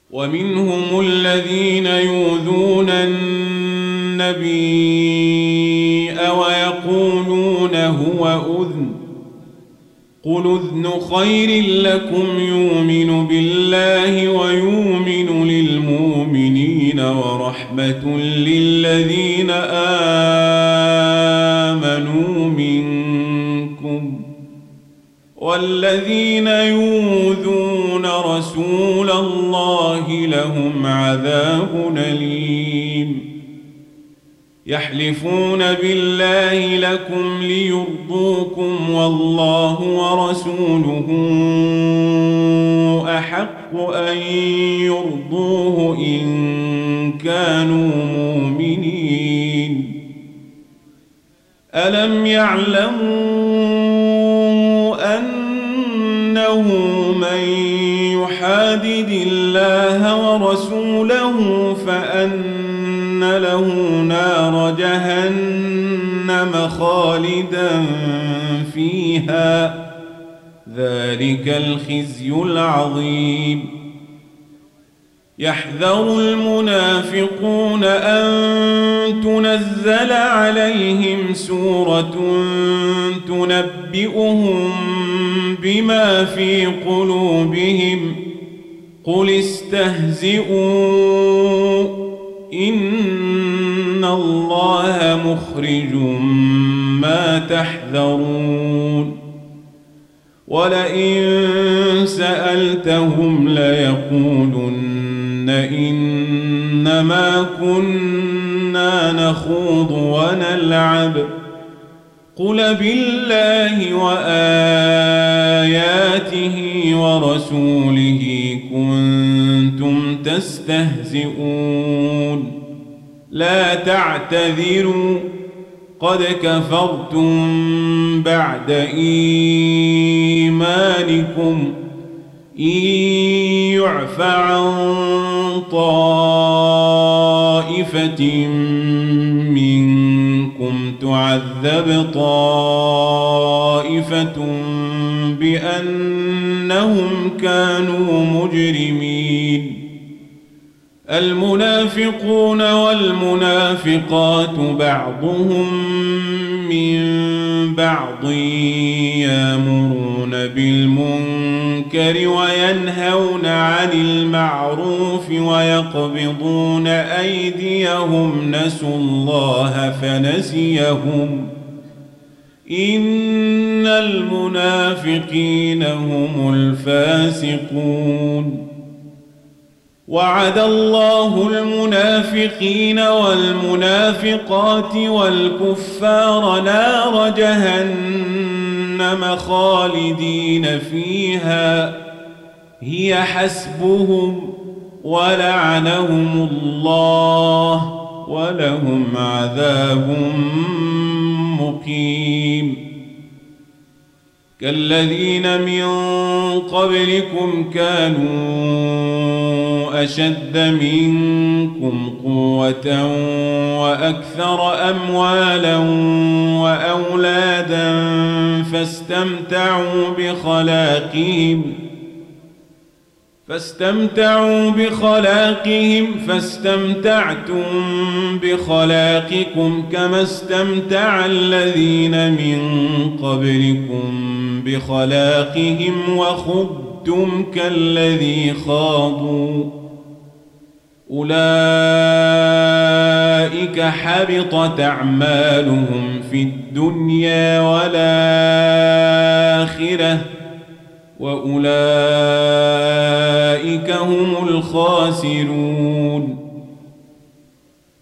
ومنهم الذين يؤذون النبي ويقولون هو أذن قل أذن خير لكم يؤمن بالله ويؤمن للمؤمنين ورحمة للذين آمنوا منكم والذين يؤذون رسول الله لهم عذاب أليم يحلفون بالله لكم ليرضوكم والله ورسوله أحق أن يرضوه إن كانوا مؤمنين ألم يعلموا أنه من يحادد الله ورسوله فأن له نار جهنم خالدا فيها ذلك الخزي العظيم يحذر المنافقون أن تنزل عليهم سورة تنبئهم بما في قلوبهم قل استهزئوا إن الله مخرج ما تحذرون ولئن سألتهم ليقولن إنما كنا نخوض ونلعب قل بالله وآياته ورسوله كنتم تستهزئون لا تعتذروا قد كفرتم بعد إيمانكم إن يعف عن طائفة منكم تعذب طائفة بأنهم كانوا مجرمين المنافقون والمنافقات بعضهم من بعض يأمرون بالمنكر وينهون عن المعروف ويقبضون أيديهم نسوا الله فنسيهم إن المنافقين هم الفاسقون وعد الله المنافقين والمنافقات والكفار نار جهنم خالدين فيها هي حسبهم ولعنهم الله ولهم عذاب مقيم كالذين من قبلكم كانوا أشد منكم قوة وأكثر أموالا وأولادا فاستمتعوا بخلاقهم فاستمتعتم بخلاقكم كما استمتع الذين من قبلكم بخلاقهم وخضتم كالذي خاضوا أولئك حبطت أعمالهم في الدنيا والآخرة وأولئك هم الخاسرون